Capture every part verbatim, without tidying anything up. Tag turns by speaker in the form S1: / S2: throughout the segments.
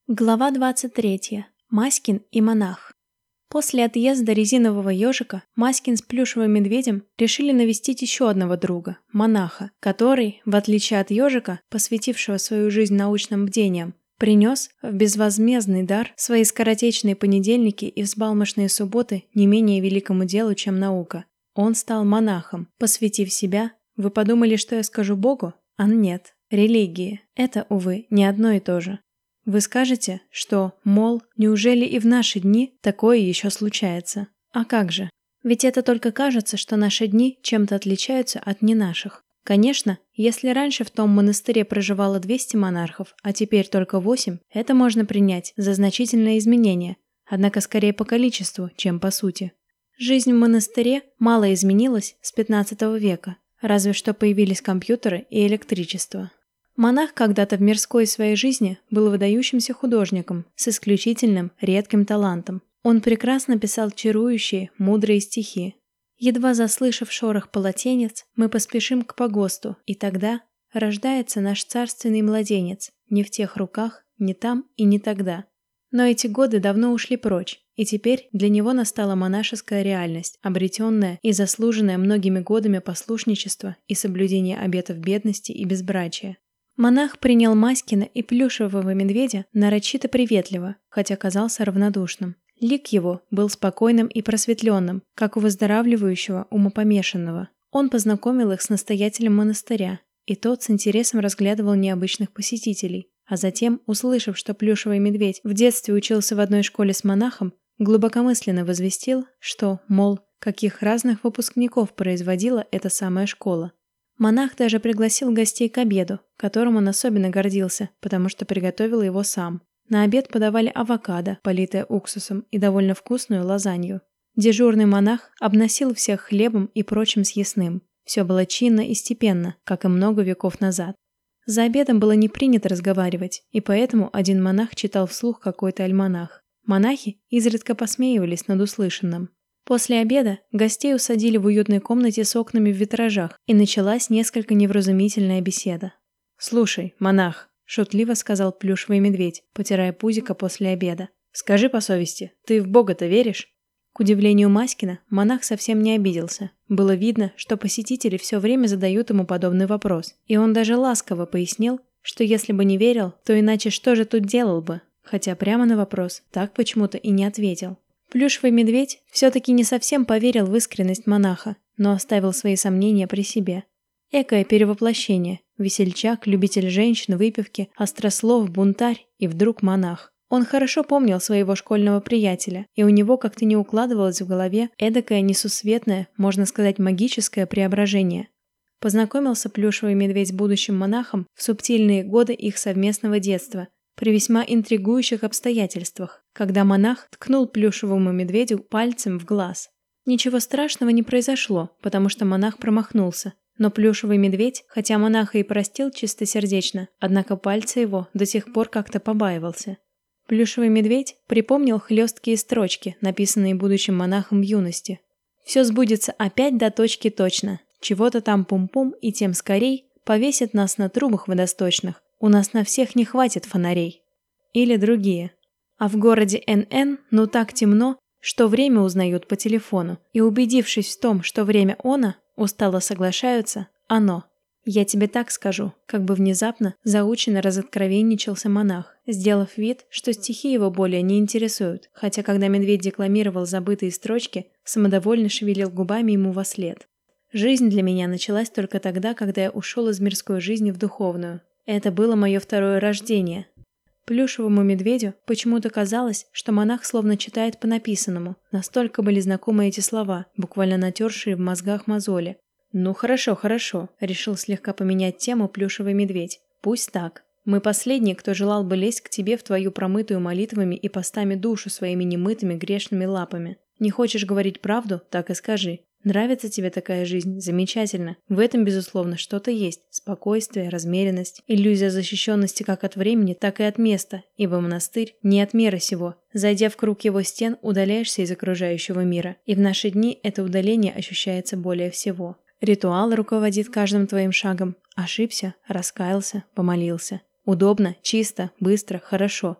S1: Глава двадцать третья. Маськин и монах. После отъезда резинового ежика Маськин с плюшевым медведем решили навестить еще одного друга, монаха, который, в отличие от ежика, посвятившего свою жизнь научным бдениям, принес в безвозмездный дар свои скоротечные понедельники и взбалмошные субботы не менее великому делу, чем наука. Он стал монахом, посвятив себя. Вы подумали, что я скажу Богу? А нет, религии. Это, увы, не одно и то же. Вы скажете, что, мол, неужели и в наши дни такое еще случается? А как же? Ведь это только кажется, что наши дни чем-то отличаются от не наших. Конечно, если раньше в том монастыре проживало двести монархов, а теперь только восемь, это можно принять за значительное изменение, однако скорее по количеству, чем по сути. Жизнь в монастыре мало изменилась с пятнадцатого века, разве что появились компьютеры и электричество. Монах когда-то в мирской своей жизни был выдающимся художником с исключительным, редким талантом. Он прекрасно писал чарующие, мудрые стихи. Едва заслышав шорох полотенец, мы поспешим к погосту, и тогда рождается наш царственный младенец, не в тех руках, не там и не тогда. Но эти годы давно ушли прочь, и теперь для него настала монашеская реальность, обретенная и заслуженная многими годами послушничества и соблюдения обетов бедности и безбрачия. Монах принял Маськина и плюшевого медведя нарочито приветливо, хотя казался равнодушным. Лик его был спокойным и просветленным, как у выздоравливающего умопомешанного. Он познакомил их с настоятелем монастыря, и тот с интересом разглядывал необычных посетителей, а затем, услышав, что плюшевый медведь в детстве учился в одной школе с монахом, глубокомысленно возвестил, что, мол, каких разных выпускников производила эта самая школа. Монах даже пригласил гостей к обеду, которым он особенно гордился, потому что приготовил его сам. На обед подавали авокадо, политое уксусом, и довольно вкусную лазанью. Дежурный монах обносил всех хлебом и прочим съестным. Все было чинно и степенно, как и много веков назад. За обедом было не принято разговаривать, и поэтому один монах читал вслух какой-то альманах. Монахи изредка посмеивались над услышанным. После обеда гостей усадили в уютной комнате с окнами в витражах, и началась несколько невразумительная беседа. «Слушай, монах», — шутливо сказал плюшевый медведь, потирая пузико после обеда, — «скажи по совести, ты в Бога-то веришь?» К удивлению Маськина, монах совсем не обиделся. Было видно, что посетители все время задают ему подобный вопрос, и он даже ласково пояснил, что если бы не верил, то иначе что же тут делал бы, хотя прямо на вопрос так почему-то и не ответил. Плюшевый медведь все-таки не совсем поверил в искренность монаха, но оставил свои сомнения при себе. Экое перевоплощение. Весельчак, любитель женщин, выпивки, острослов, бунтарь и вдруг монах. Он хорошо помнил своего школьного приятеля, и у него как-то не укладывалось в голове эдакое несусветное, можно сказать, магическое преображение. Познакомился плюшевый медведь с будущим монахом в субтильные годы их совместного детства, при весьма интригующих обстоятельствах, когда монах ткнул плюшевому медведю пальцем в глаз. Ничего страшного не произошло, потому что монах промахнулся, но плюшевый медведь, хотя монаха и простил чистосердечно, однако пальца его до сих пор как-то побаивался. Плюшевый медведь припомнил хлесткие строчки, написанные будущим монахом в юности. «Все сбудется опять до точки точно, чего-то там пум-пум, и тем скорей повесят нас на трубах водосточных. У нас на всех не хватит фонарей». Или другие. А в городе эн эн ну так темно, что время узнают по телефону, и, убедившись в том, что время оно, устало соглашаются оно. Я тебе так скажу, как бы внезапно заученно разоткровенничался монах, сделав вид, что стихи его более не интересуют, хотя когда медведь декламировал забытые строчки, самодовольно шевелил губами ему вослед. Жизнь для меня началась только тогда, когда я ушел из мирской жизни в духовную. Это было мое второе рождение. Плюшевому медведю почему-то казалось, что монах словно читает по написанному. Настолько были знакомы эти слова, буквально натершие в мозгах мозоли. «Ну хорошо, хорошо», — решил слегка поменять тему плюшевый медведь. «Пусть так. Мы последние, кто желал бы лезть к тебе в твою промытую молитвами и постами душу своими немытыми грешными лапами. Не хочешь говорить правду, так и скажи. Нравится тебе такая жизнь? Замечательно. В этом, безусловно, что-то есть. Спокойствие, размеренность, иллюзия защищенности как от времени, так и от места, ибо монастырь не от мира сего. Зайдя в круг его стен, удаляешься из окружающего мира, и в наши дни это удаление ощущается более всего. Ритуал руководит каждым твоим шагом. Ошибся, раскаялся, помолился. Удобно, чисто, быстро, хорошо.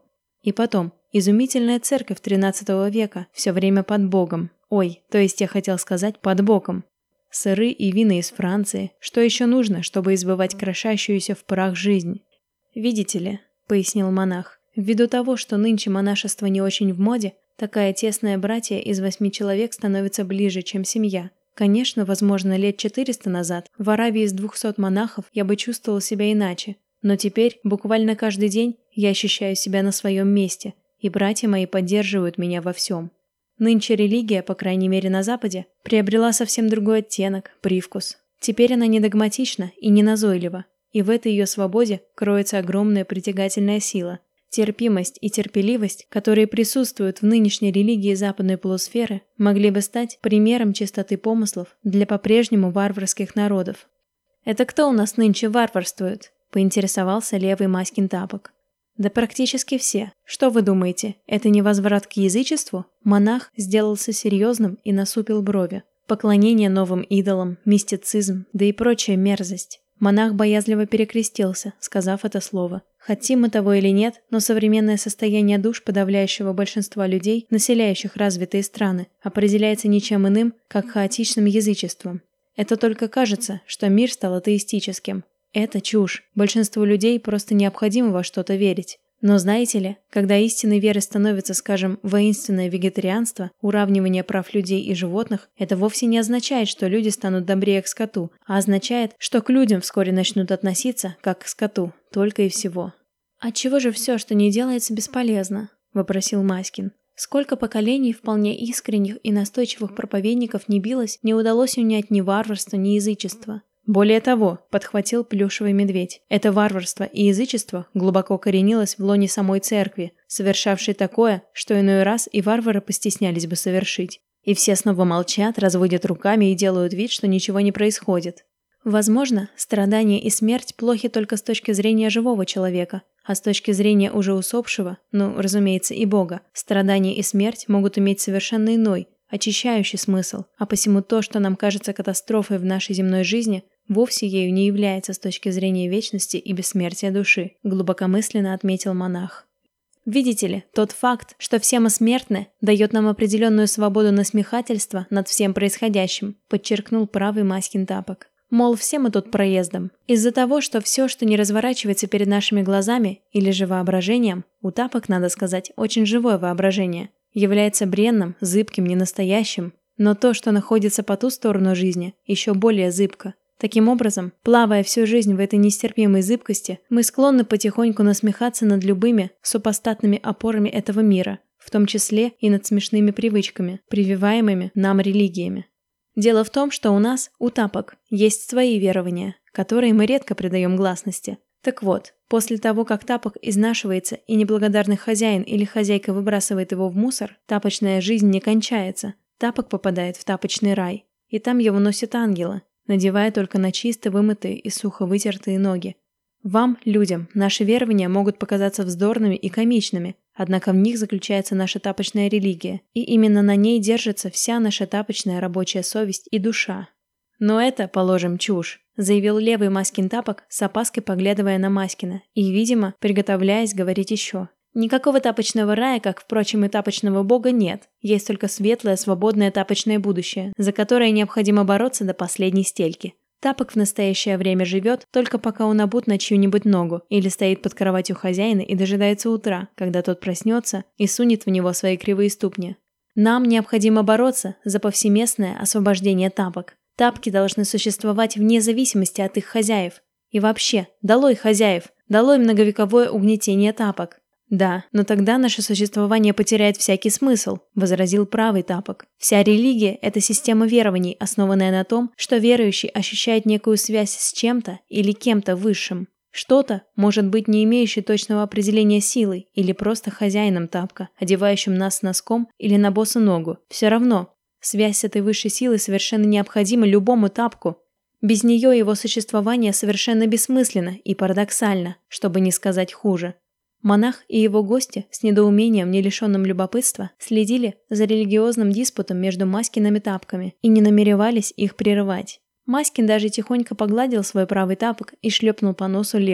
S1: И потом, изумительная церковь тринадцатого века, все время под Богом. Ой, то есть я хотел сказать под боком. Сыры и вина из Франции. Что еще нужно, чтобы избывать крошащуюся в прах жизнь? Видите ли, пояснил монах, ввиду того, что нынче монашество не очень в моде, такая тесная братья из восьми человек становится ближе, чем семья. Конечно, возможно, лет четыреста назад в Аравии из двухсот монахов я бы чувствовал себя иначе, но теперь буквально каждый день я ощущаю себя на своем месте, и братья мои поддерживают меня во всем. Нынче религия, по крайней мере на Западе, приобрела совсем другой оттенок, привкус. Теперь она не догматична и не назойлива, и в этой ее свободе кроется огромная притягательная сила. Терпимость и терпеливость, которые присутствуют в нынешней религии западной полусферы, могли бы стать примером чистоты помыслов для по-прежнему варварских народов. «Это кто у нас нынче варварствует?» – поинтересовался левый Маськин Тапок. «Да практически все. Что вы думаете, это не возврат к язычеству?» Монах сделался серьезным и насупил брови. Поклонение новым идолам, мистицизм, да и прочая мерзость. Монах боязливо перекрестился, сказав это слово. Хотим мы того или нет, но современное состояние душ подавляющего большинства людей, населяющих развитые страны, определяется ничем иным, как хаотичным язычеством. Это только кажется, что мир стал атеистическим. Это чушь. Большинству людей просто необходимо во что-то верить. Но знаете ли, когда истинной верой становится, скажем, воинственное вегетарианство, уравнивание прав людей и животных, это вовсе не означает, что люди станут добрее к скоту, а означает, что к людям вскоре начнут относиться, как к скоту, только и всего. «Отчего же все, что не делается, бесполезно?» – вопросил Маськин. Сколько поколений вполне искренних и настойчивых проповедников не билось, не удалось унять ни варварство, ни язычество. Более того, подхватил плюшевый медведь, это варварство и язычество глубоко коренилось в лоне самой церкви, совершавшей такое, что иной раз и варвары постеснялись бы совершить. И все снова молчат, разводят руками и делают вид, что ничего не происходит. Возможно, страдания и смерть плохи только с точки зрения живого человека, а с точки зрения уже усопшего, ну, разумеется, и Бога, страдания и смерть могут иметь совершенно иной, очищающий смысл, а посему то, что нам кажется катастрофой в нашей земной жизни, вовсе ею не является с точки зрения вечности и бессмертия души, глубокомысленно отметил монах. Видите ли, тот факт, что все мы смертны, дает нам определенную свободу насмехательства над всем происходящим, подчеркнул правый Маськин Тапок. Мол, все мы тут проездом. Из-за того, что все, что не разворачивается перед нашими глазами или же воображением, у Тапок, надо сказать, очень живое воображение, является бренным, зыбким, ненастоящим, но то, что находится по ту сторону жизни, еще более зыбко. Таким образом, плавая всю жизнь в этой нестерпимой зыбкости, мы склонны потихоньку насмехаться над любыми супостатными опорами этого мира, в том числе и над смешными привычками, прививаемыми нам религиями. Дело в том, что у нас, у Тапок, есть свои верования, которые мы редко придаем гласности. Так вот, после того, как тапок изнашивается и неблагодарный хозяин или хозяйка выбрасывает его в мусор, тапочная жизнь не кончается. Тапок попадает в тапочный рай, и там его носят ангелы, надевая только на чисто вымытые и сухо вытертые ноги. Вам, людям, наши верования могут показаться вздорными и комичными, однако в них заключается наша тапочная религия, и именно на ней держится вся наша тапочная рабочая совесть и душа. Но это, положим, чушь, заявил левый Маськин Тапок, с опаской поглядывая на Маськина и, видимо, приготовляясь говорить еще. Никакого тапочного рая, как, впрочем, и тапочного бога, нет. Есть только светлое, свободное тапочное будущее, за которое необходимо бороться до последней стельки. Тапок в настоящее время живет, только пока он обут на чью-нибудь ногу или стоит под кроватью хозяина и дожидается утра, когда тот проснется и сунет в него свои кривые ступни. Нам необходимо бороться за повсеместное освобождение тапок. Тапки должны существовать вне зависимости от их хозяев. И вообще, долой хозяев, долой многовековое угнетение тапок. Да, но тогда наше существование потеряет всякий смысл, возразил правый Тапок. Вся религия – это система верований, основанная на том, что верующий ощущает некую связь с чем-то или кем-то высшим. Что-то, может быть, не имеющее точного определения силой или просто хозяином тапка, одевающим нас носком или на босу ногу. Все равно, связь с этой высшей силой совершенно необходима любому тапку. Без нее его существование совершенно бессмысленно и парадоксально, чтобы не сказать хуже. Монах и его гости с недоумением, не лишенным любопытства, следили за религиозным диспутом между Маськиными тапками и не намеревались их прерывать. Маськин даже тихонько погладил свой правый тапок и шлепнул по носу левый.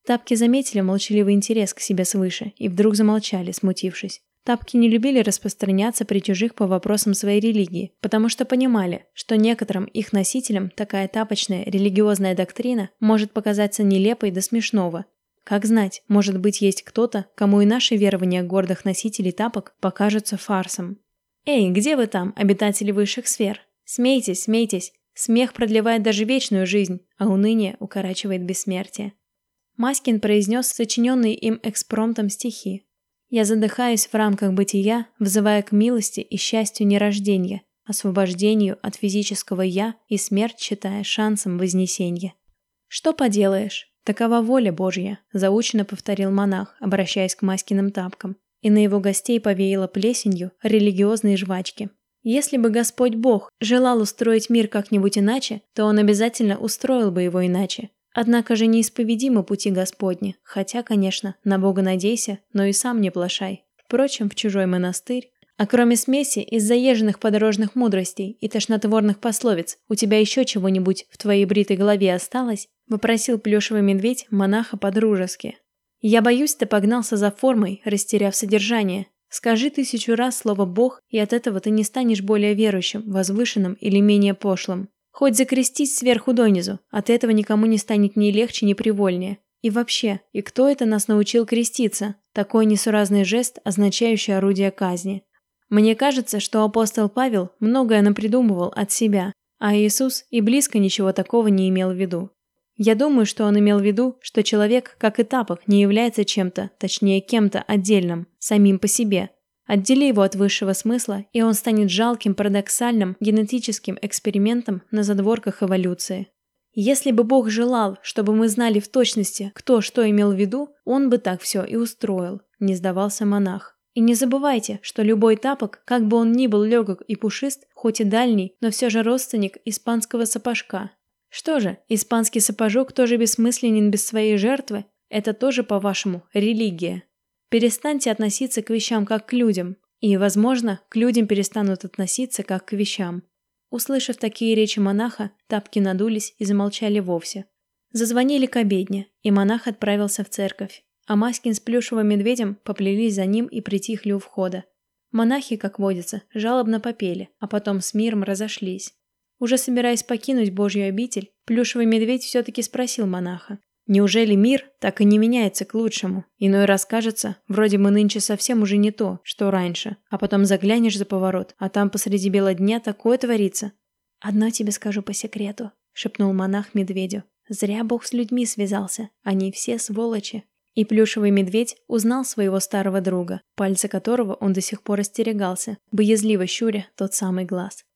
S1: Тапки заметили молчаливый интерес к себе свыше и вдруг замолчали, смутившись. Тапки не любили распространяться при чужих по вопросам своей религии, потому что понимали, что некоторым их носителям такая тапочная религиозная доктрина может показаться нелепой до смешного. Как знать, может быть, есть кто-то, кому и наши верования гордых носителей тапок покажутся фарсом. «Эй, где вы там, обитатели высших сфер? Смейтесь, смейтесь! Смех продлевает даже вечную жизнь, а уныние укорачивает бессмертие». Маскин произнес сочиненные им экспромтом стихи. «Я задыхаюсь в рамках бытия, взывая к милости и счастью нерождения, освобождению от физического «я» и смерть считая шансом вознесения». «Что поделаешь? Такова воля Божья», – заученно повторил монах, обращаясь к Маскиным тапкам, и на его гостей повеяло плесенью религиозные жвачки. Если бы Господь Бог желал устроить мир как-нибудь иначе, то Он обязательно устроил бы его иначе. Однако же неисповедимы пути Господни, хотя, конечно, на Бога надейся, но и сам не плашай. Впрочем, в чужой монастырь. А кроме смеси из заезженных подорожных мудростей и тошнотворных пословиц, у тебя еще чего-нибудь в твоей бритой голове осталось? Вопросил плюшевый медведь монаха по-дружески. Я боюсь, ты погнался за формой, растеряв содержание. Скажи тысячу раз слово «Бог», и от этого ты не станешь более верующим, возвышенным или менее пошлым. Хоть закрестись сверху донизу, от этого никому не станет ни легче, ни привольнее. И вообще, и кто это нас научил креститься? Такой несуразный жест, означающий орудие казни. Мне кажется, что апостол Павел многое напридумывал от себя, а Иисус и близко ничего такого не имел в виду. Я думаю, что он имел в виду, что человек, как и тапок, не является чем-то, точнее кем-то отдельным, самим по себе. Отдели его от высшего смысла, и он станет жалким, парадоксальным, генетическим экспериментом на задворках эволюции. Если бы Бог желал, чтобы мы знали в точности, кто что имел в виду, он бы так все и устроил, не сдавался монах. И не забывайте, что любой тапок, как бы он ни был легок и пушист, хоть и дальний, но все же родственник испанского сапожка. Что же, испанский сапожок тоже бессмысленен без своей жертвы? Это тоже, по-вашему, религия. Перестаньте относиться к вещам как к людям, и, возможно, к людям перестанут относиться как к вещам. Услышав такие речи монаха, тапки надулись и замолчали вовсе. Зазвонили к обедне, и монах отправился в церковь, а Маскин с плюшевым медведем поплелись за ним и притихли у входа. Монахи, как водится, жалобно попели, а потом с миром разошлись. Уже собираясь покинуть Божью обитель, плюшевый медведь все-таки спросил монаха. Неужели мир так и не меняется к лучшему? Иной раз кажется, вроде мы нынче совсем уже не то, что раньше, а потом заглянешь за поворот, а там посреди бела дня такое творится. «Одно тебе скажу по секрету», — шепнул монах медведю. «Зря Бог с людьми связался, они все сволочи». И плюшевый медведь узнал своего старого друга, пальцы которого он до сих пор остерегался, боязливо щуря тот самый глаз.